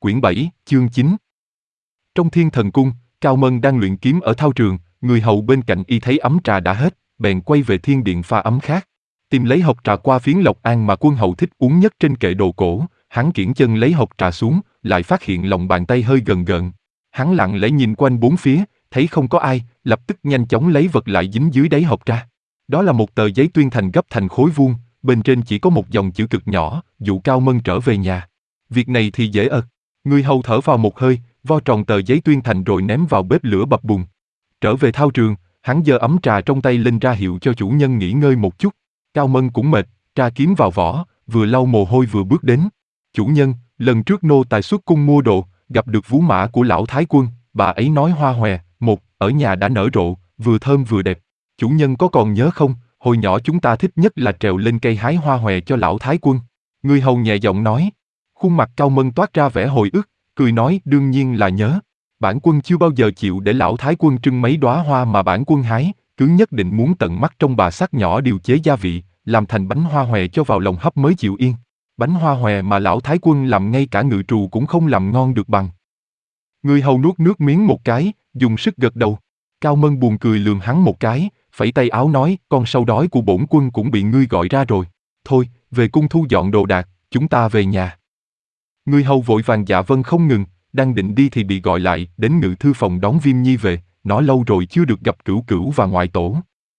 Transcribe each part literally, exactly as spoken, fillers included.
Quyển bảy, chương chín. Trong Thiên Thần Cung, Cao Mân đang luyện kiếm ở thao trường, người hầu bên cạnh y thấy ấm trà đã hết, bèn quay về thiên điện pha ấm khác. Tìm lấy hộp trà qua phiến Lộc An mà quân hầu thích uống nhất trên kệ đồ cổ, hắn kiễng chân lấy hộp trà xuống, lại phát hiện lòng bàn tay hơi gần gợn. Hắn lặng lẽ nhìn quanh bốn phía, thấy không có ai, lập tức nhanh chóng lấy vật lại dính dưới đáy hộp ra. Đó là một tờ giấy tuyên thành gấp thành khối vuông, bên trên chỉ có một dòng chữ cực nhỏ, dụ Cao Mân trở về nhà. Việc này thì dễ ợt. Người hầu thở vào một hơi, vo tròn tờ giấy tuyên thành rồi ném vào bếp lửa bập bùng. Trở về thao trường, hắn giơ ấm trà trong tay lên ra hiệu cho chủ nhân nghỉ ngơi một chút. Cao Mân cũng mệt, tra kiếm vào vỏ, vừa lau mồ hôi vừa bước đến. Chủ nhân, lần trước nô tài xuất cung mua đồ, gặp được vú mã của lão thái quân, bà ấy nói hoa hòe, một, ở nhà đã nở rộ, vừa thơm vừa đẹp. Chủ nhân có còn nhớ không, hồi nhỏ chúng ta thích nhất là trèo lên cây hái hoa hòe cho lão thái quân. Người hầu nhẹ giọng nói. Khuôn mặt Cao Mân toát ra vẻ hồi ức, cười nói đương nhiên là nhớ. Bản quân chưa bao giờ chịu để lão thái quân trưng mấy đóa hoa mà bản quân hái, cứ nhất định muốn tận mắt trong bà sắc nhỏ điều chế gia vị, làm thành bánh hoa hòe cho vào lòng hấp mới chịu yên. Bánh hoa hòe mà lão thái quân làm ngay cả ngự trù cũng không làm ngon được bằng. Người hầu nuốt nước miếng một cái, dùng sức gật đầu. Cao Mân buồn cười lườm hắn một cái, phẩy tay áo nói, con sâu đói của bổn quân cũng bị ngươi gọi ra rồi. Thôi, về cung thu dọn đồ đạc, chúng ta về nhà. Người hầu vội vàng dạ vâng không ngừng, đang định đi thì bị gọi lại, đến ngự thư phòng đón Viêm Nhi về, nó lâu rồi chưa được gặp Cửu Cửu và ngoại tổ.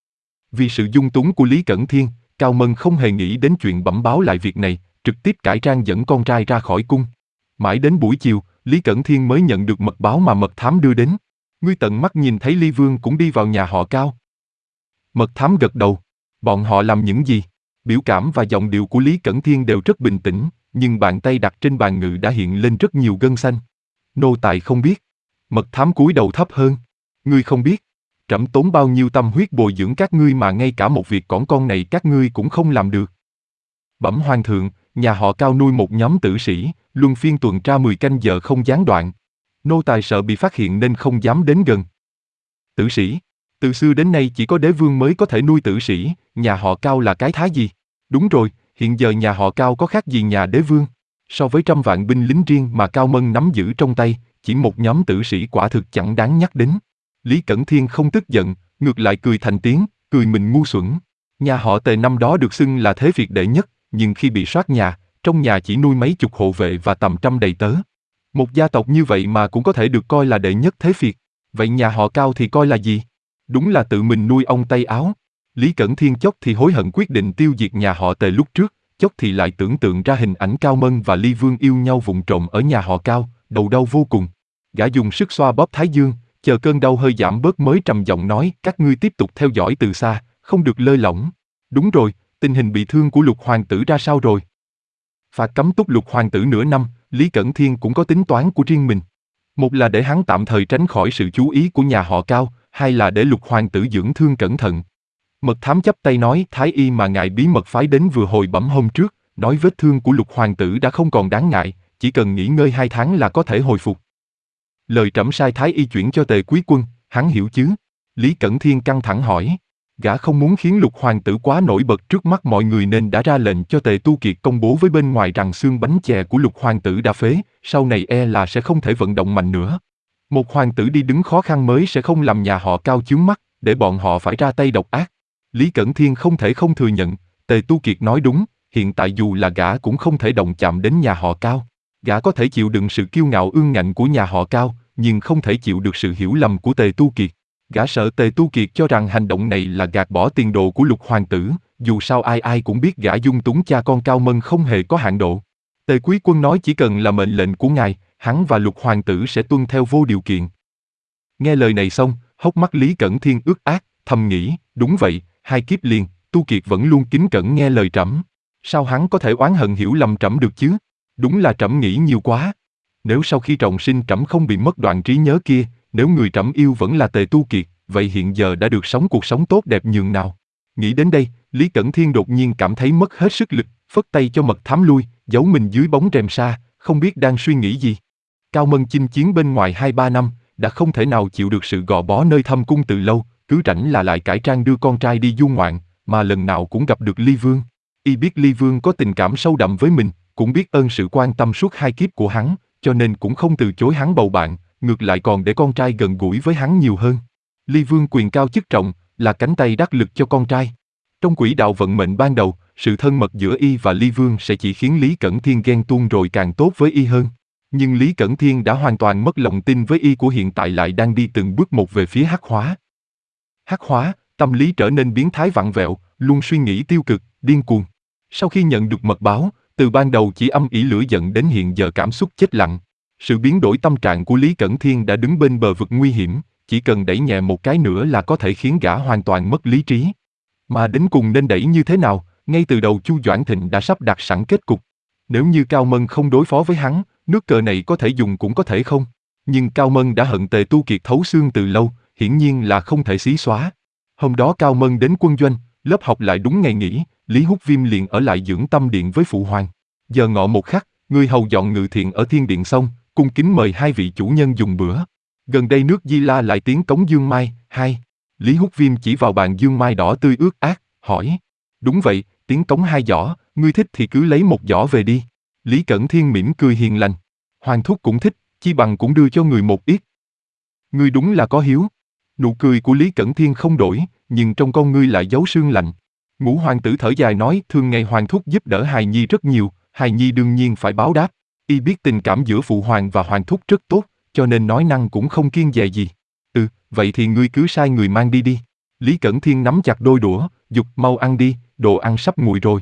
Vì sự dung túng của Lý Cẩn Thiên, Cao Mân không hề nghĩ đến chuyện bẩm báo lại việc này, trực tiếp cải trang dẫn con trai ra khỏi cung. Mãi đến buổi chiều, Lý Cẩn Thiên mới nhận được mật báo mà mật thám đưa đến. Ngươi tận mắt nhìn thấy Ly Vương cũng đi vào nhà họ Cao. Mật thám gật đầu. Bọn họ làm những gì? Biểu cảm và giọng điệu của Lý Cẩn Thiên đều rất bình tĩnh, nhưng bàn tay đặt trên bàn ngự đã hiện lên rất nhiều gân xanh. Nô tài không biết. Mật thám cúi đầu thấp hơn. Ngươi không biết. Trẫm tốn bao nhiêu tâm huyết bồi dưỡng các ngươi mà ngay cả một việc cỏn con này các ngươi cũng không làm được. Bẩm hoàng thượng, nhà họ Cao nuôi một nhóm tử sĩ, luân phiên tuần tra mười canh giờ không gián đoạn. Nô tài sợ bị phát hiện nên không dám đến gần. Tử sĩ? Từ xưa đến nay chỉ có đế vương mới có thể nuôi tử sĩ, nhà họ Cao là cái thá gì? Đúng rồi, hiện giờ nhà họ Cao có khác gì nhà đế vương? So với trăm vạn binh lính riêng mà Cao Mân nắm giữ trong tay, chỉ một nhóm tử sĩ quả thực chẳng đáng nhắc đến. Lý Cẩn Thiên không tức giận, ngược lại cười thành tiếng, cười mình ngu xuẩn. Nhà họ Tề năm đó được xưng là thế Việt đệ nhất, nhưng khi bị soát nhà, trong nhà chỉ nuôi mấy chục hộ vệ và tầm trăm đầy tớ. Một gia tộc như vậy mà cũng có thể được coi là đệ nhất thế Việt. Vậy nhà họ Cao thì coi là gì? Đúng là tự mình nuôi ong tay áo. Lý Cẩn Thiên chốc thì hối hận quyết định tiêu diệt nhà họ Tề lúc trước, chốc thì lại tưởng tượng ra hình ảnh Cao Mân và Ly Vương yêu nhau vụng trộm ở nhà họ Cao, đầu đau vô cùng. Gã dùng sức xoa bóp thái dương, chờ cơn đau hơi giảm bớt mới trầm giọng nói, các ngươi tiếp tục theo dõi từ xa, không được lơi lỏng. Đúng rồi, tình hình bị thương của Lục hoàng tử ra sao rồi? Phạt cấm túc Lục hoàng tử nửa năm, Lý Cẩn Thiên cũng có tính toán của riêng mình. Một là để hắn tạm thời tránh khỏi sự chú ý của nhà họ Cao, hai là để Lục hoàng tử dưỡng thương cẩn thận. Mật thám chắp tay nói, thái y mà ngài bí mật phái đến vừa hồi bẩm hôm trước, nói vết thương của Lục hoàng tử đã không còn đáng ngại, chỉ cần nghỉ ngơi hai tháng là có thể hồi phục. Lời trẫm sai thái y chuyển cho Tề quý quân, hắn hiểu chứ? Lý Cẩn Thiên căng thẳng hỏi. Gã không muốn khiến Lục hoàng tử quá nổi bật trước mắt mọi người nên đã ra lệnh cho Tề Tu Kiệt công bố với bên ngoài rằng xương bánh chè của Lục hoàng tử đã phế, sau này e là sẽ không thể vận động mạnh nữa. Một hoàng tử đi đứng khó khăn mới sẽ không làm nhà họ Cao chướng mắt, để bọn họ phải ra tay độc ác. Lý Cẩn Thiên không thể không thừa nhận, Tề Tu Kiệt nói đúng, hiện tại dù là gã cũng không thể động chạm đến nhà họ Cao. Gã có thể chịu đựng sự kiêu ngạo ương ngạnh của nhà họ Cao, nhưng không thể chịu được sự hiểu lầm của Tề Tu Kiệt. Gã sợ Tề Tu Kiệt cho rằng hành động này là gạt bỏ tiền đồ của Lục hoàng tử, dù sao ai ai cũng biết gã dung túng cha con Cao Mân không hề có hạn độ. Tề quý quân nói chỉ cần là mệnh lệnh của ngài, hắn và Lục hoàng tử sẽ tuân theo vô điều kiện. Nghe lời này xong, hốc mắt Lý Cẩn Thiên ướt át, thầm nghĩ, đúng vậy, hai kiếp liền, Tu Kiệt vẫn luôn kính cẩn nghe lời trẫm. Sao hắn có thể oán hận hiểu lầm trẫm được chứ? Đúng là trẫm nghĩ nhiều quá. Nếu sau khi trọng sinh trẫm không bị mất đoạn trí nhớ kia, nếu người trẫm yêu vẫn là Tề Tu Kiệt, vậy hiện giờ đã được sống cuộc sống tốt đẹp nhường nào. Nghĩ đến đây, Lý Cẩn Thiên đột nhiên cảm thấy mất hết sức lực, phất tay cho mật thám lui, giấu mình dưới bóng rèm sa, không biết đang suy nghĩ gì. Cao Mân chinh chiến bên ngoài hai ba năm, đã không thể nào chịu được sự gò bó nơi thâm cung từ lâu, cứ rảnh là lại cải trang đưa con trai đi du ngoạn, mà lần nào cũng gặp được Ly Vương. Y biết Ly Vương có tình cảm sâu đậm với mình, cũng biết ơn sự quan tâm suốt hai kiếp của hắn, cho nên cũng không từ chối hắn bầu bạn, ngược lại còn để con trai gần gũi với hắn nhiều hơn. Ly Vương quyền cao chức trọng, là cánh tay đắc lực cho con trai. Trong quỹ đạo vận mệnh ban đầu, sự thân mật giữa y và Ly Vương sẽ chỉ khiến Lý Cẩn Thiên ghen tuông rồi càng tốt với y hơn. Nhưng Lý Cẩn Thiên đã hoàn toàn mất lòng tin với y của hiện tại lại đang đi từng bước một về phía hắc hóa. Hắc hóa, tâm lý trở nên biến thái vặn vẹo, luôn suy nghĩ tiêu cực, điên cuồng. Sau khi nhận được mật báo, từ ban đầu chỉ âm ỉ lửa giận đến hiện giờ cảm xúc chết lặng. Sự biến đổi tâm trạng của Lý Cẩn Thiên đã đứng bên bờ vực nguy hiểm, chỉ cần đẩy nhẹ một cái nữa là có thể khiến gã hoàn toàn mất lý trí. Mà đến cùng nên đẩy như thế nào, ngay từ đầu Chu Doãn Thịnh đã sắp đặt sẵn kết cục. Nếu như Cao Mân không đối phó với hắn, nước cờ này có thể dùng cũng có thể không. Nhưng Cao Mân đã hận Tề Tu Kiệt thấu xương từ lâu, hiển nhiên là không thể xí xóa. Hôm đó Cao Mân đến quân doanh, lớp học lại đúng ngày nghỉ, Lý Húc Viêm liền ở lại dưỡng tâm điện với phụ hoàng. Giờ ngọ một khắc, người hầu dọn ngự thiện ở thiên điện xong, cung kính mời hai vị chủ nhân dùng bữa. Gần đây nước Di La lại tiến cống Dương Mai, hai. Lý Húc Viêm chỉ vào bàn Dương Mai đỏ tươi ướt át, hỏi. Đúng vậy, tiến cống hai giỏ, ngươi thích thì cứ lấy một giỏ về đi. Lý Cẩn Thiên mỉm cười hiền lành. Hoàng thúc cũng thích, chi bằng cũng đưa cho người một ít. Ngươi đúng là có hiếu. Nụ cười của Lý Cẩn Thiên không đổi, nhưng trong con ngươi lại giấu sương lạnh. Ngũ hoàng tử thở dài nói, thường ngày hoàng thúc giúp đỡ hài nhi rất nhiều, hài nhi đương nhiên phải báo đáp. Y biết tình cảm giữa phụ hoàng và hoàng thúc rất tốt, cho nên nói năng cũng không kiêng dè gì. Ừ, vậy thì ngươi cứ sai người mang đi đi. Lý Cẩn Thiên nắm chặt đôi đũa, giục mau ăn đi, đồ ăn sắp nguội rồi.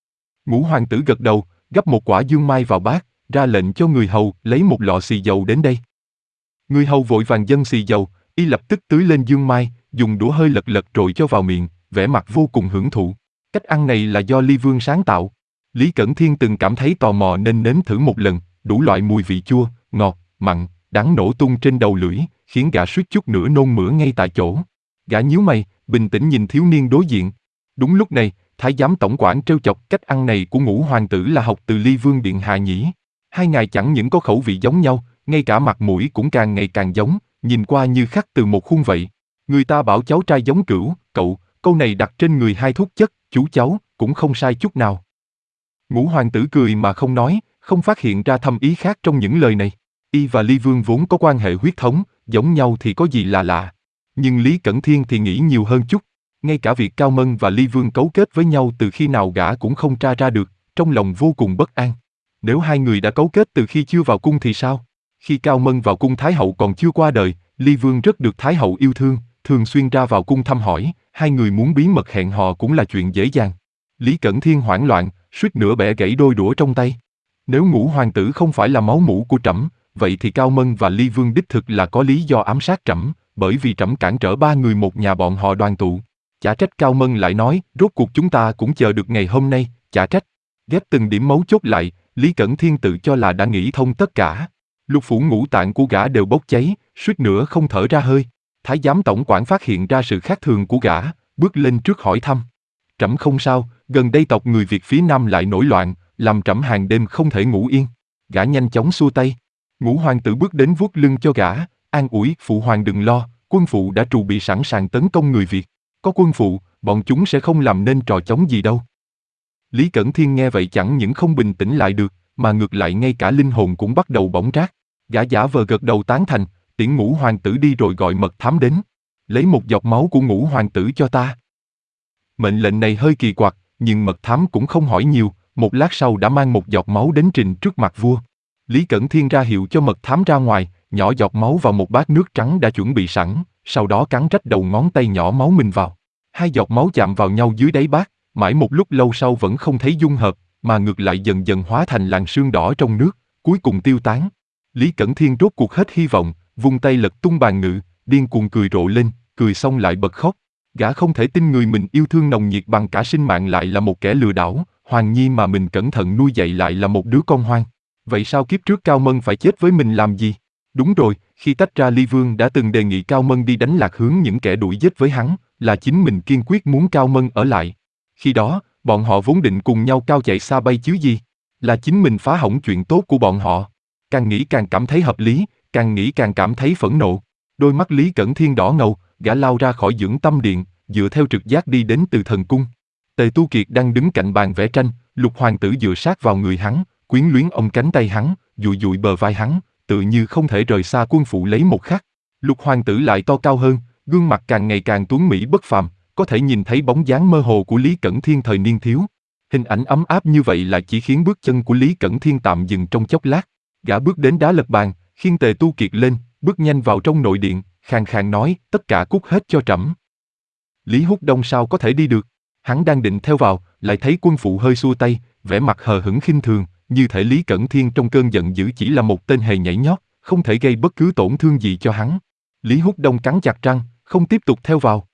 Ngũ hoàng tử gật đầu, gắp một quả dương mai vào bát, ra lệnh cho người hầu lấy một lọ xì dầu đến đây. Người hầu vội vàng dâng xì dầu, y lập tức tưới lên dương mai, dùng đũa hơi lật lật rồi cho vào miệng, vẻ mặt vô cùng hưởng thụ. Cách ăn này là do Ly Vương sáng tạo. Lý Cẩn Thiên từng cảm thấy tò mò nên nếm thử một lần, đủ loại mùi vị chua, ngọt, mặn, đắng nổ tung trên đầu lưỡi, khiến gã suýt chút nữa nôn mửa ngay tại chỗ. Gã nhíu mày, bình tĩnh nhìn thiếu niên đối diện. Đúng lúc này, Thái giám tổng quản trêu chọc, cách ăn này của Ngũ hoàng tử là học từ Ly Vương điện hạ nhỉ? Hai ngài chẳng những có khẩu vị giống nhau, ngay cả mặt mũi cũng càng ngày càng giống, nhìn qua như khắc từ một khuôn vậy. Người ta bảo cháu trai giống Cửu, cậu, câu này đặt trên người hai thúc chất, chú cháu, cũng không sai chút nào. Ngũ hoàng tử cười mà không nói, không phát hiện ra thâm ý khác trong những lời này. Y và Ly Vương vốn có quan hệ huyết thống, giống nhau thì có gì là lạ. Nhưng Lý Cẩn Thiên thì nghĩ nhiều hơn chút. Ngay cả việc Cao Mân và Ly Vương cấu kết với nhau từ khi nào gã cũng không tra ra được, trong lòng vô cùng bất an. Nếu hai người đã cấu kết từ khi chưa vào cung thì sao? Khi Cao Mân vào cung Thái hậu còn chưa qua đời, Ly Vương rất được Thái hậu yêu thương, thường xuyên ra vào cung thăm hỏi, hai người muốn bí mật hẹn hò cũng là chuyện dễ dàng. Lý Cẩn Thiên hoảng loạn, suýt nữa bẻ gãy đôi đũa trong tay. Nếu Ngũ hoàng tử không phải là máu mủ của trẫm, vậy thì Cao Mân và Ly Vương đích thực là có lý do ám sát trẫm, bởi vì trẫm cản trở ba người một nhà bọn họ đoàn tụ. Chả trách Cao Mân lại nói, rốt cuộc chúng ta cũng chờ được ngày hôm nay, chả trách. Ghép từng điểm mấu chốt lại, Lý Cẩn Thiên tự cho là đã nghĩ thông tất cả. Lục phủ ngũ tạng của gã đều bốc cháy, suýt nữa không thở ra hơi. Thái giám tổng quản phát hiện ra sự khác thường của gã, bước lên trước hỏi thăm. Trẫm không sao, gần đây tộc người Việt phía Nam lại nổi loạn, làm trẫm hàng đêm không thể ngủ yên. Gã nhanh chóng xua tay. Ngũ hoàng tử bước đến vuốt lưng cho gã, an ủi, phụ hoàng đừng lo, quân phụ đã trù bị sẵn sàng tấn công người Việt. Có quân phụ, bọn chúng sẽ không làm nên trò chống gì đâu. Lý Cẩn Thiên nghe vậy chẳng những không bình tĩnh lại được, mà ngược lại ngay cả linh hồn cũng bắt đầu bỏng rát. Gã giả vờ gật đầu tán thành, tiễn Ngũ hoàng tử đi rồi gọi mật thám đến. Lấy một giọt máu của Ngũ hoàng tử cho ta. Mệnh lệnh này hơi kỳ quặc, nhưng mật thám cũng không hỏi nhiều, một lát sau đã mang một giọt máu đến trình trước mặt vua. Lý Cẩn Thiên ra hiệu cho mật thám ra ngoài, nhỏ giọt máu vào một bát nước trắng đã chuẩn bị sẵn, sau đó cắn rách đầu ngón tay nhỏ máu mình vào. Hai giọt máu chạm vào nhau dưới đáy bát, mãi một lúc lâu sau vẫn không thấy dung hợp, mà ngược lại dần dần hóa thành làn sương đỏ trong nước, cuối cùng tiêu tán. Lý Cẩn Thiên rốt cuộc hết hy vọng, vung tay lật tung bàn ngự, điên cuồng cười rộ lên, cười xong lại bật khóc. Gã không thể tin người mình yêu thương nồng nhiệt bằng cả sinh mạng lại là một kẻ lừa đảo, Hoàng Nhi mà mình cẩn thận nuôi dạy lại là một đứa con hoang. Vậy sao kiếp trước Cao Mân phải chết với mình làm gì? Đúng rồi, khi tách ra Ly Vương đã từng đề nghị Cao Mân đi đánh lạc hướng những kẻ đuổi giết với hắn, là chính mình kiên quyết muốn Cao Mân ở lại. Khi đó, bọn họ vốn định cùng nhau cao chạy xa bay chứ gì. Là chính mình phá hỏng chuyện tốt của bọn họ. Càng nghĩ càng cảm thấy hợp lý, càng nghĩ càng cảm thấy phẫn nộ. Đôi mắt Lý Cẩn Thiên đỏ ngầu, gã lao ra khỏi dưỡng tâm điện, dựa theo trực giác đi đến Từ Thần Cung. Tề Tu Kiệt đang đứng cạnh bàn vẽ tranh, Lục hoàng tử dựa sát vào người hắn, quyến luyến ôm cánh tay hắn, dụi dụi bờ vai hắn, tự như không thể rời xa quân phụ lấy một khắc. Lục hoàng tử lại to cao hơn, gương mặt càng ngày càng tuấn mỹ bất phàm, có thể nhìn thấy bóng dáng mơ hồ của Lý Cẩn Thiên thời niên thiếu. Hình ảnh ấm áp như vậy lại chỉ khiến bước chân của Lý Cẩn Thiên tạm dừng trong chốc lát. Gã bước đến đá lật bàn, khiêng Tề Tu Kiệt lên, bước nhanh vào trong nội điện, khàn khàn nói, tất cả cút hết cho trẫm. Lý Húc Đông sao có thể đi được? Hắn đang định theo vào, lại thấy quân phụ hơi xua tay, vẻ mặt hờ hững khinh thường, như thể Lý Cẩn Thiên trong cơn giận dữ chỉ là một tên hề nhảy nhót, không thể gây bất cứ tổn thương gì cho hắn. Lý Húc Đông cắn chặt răng, không tiếp tục theo vào.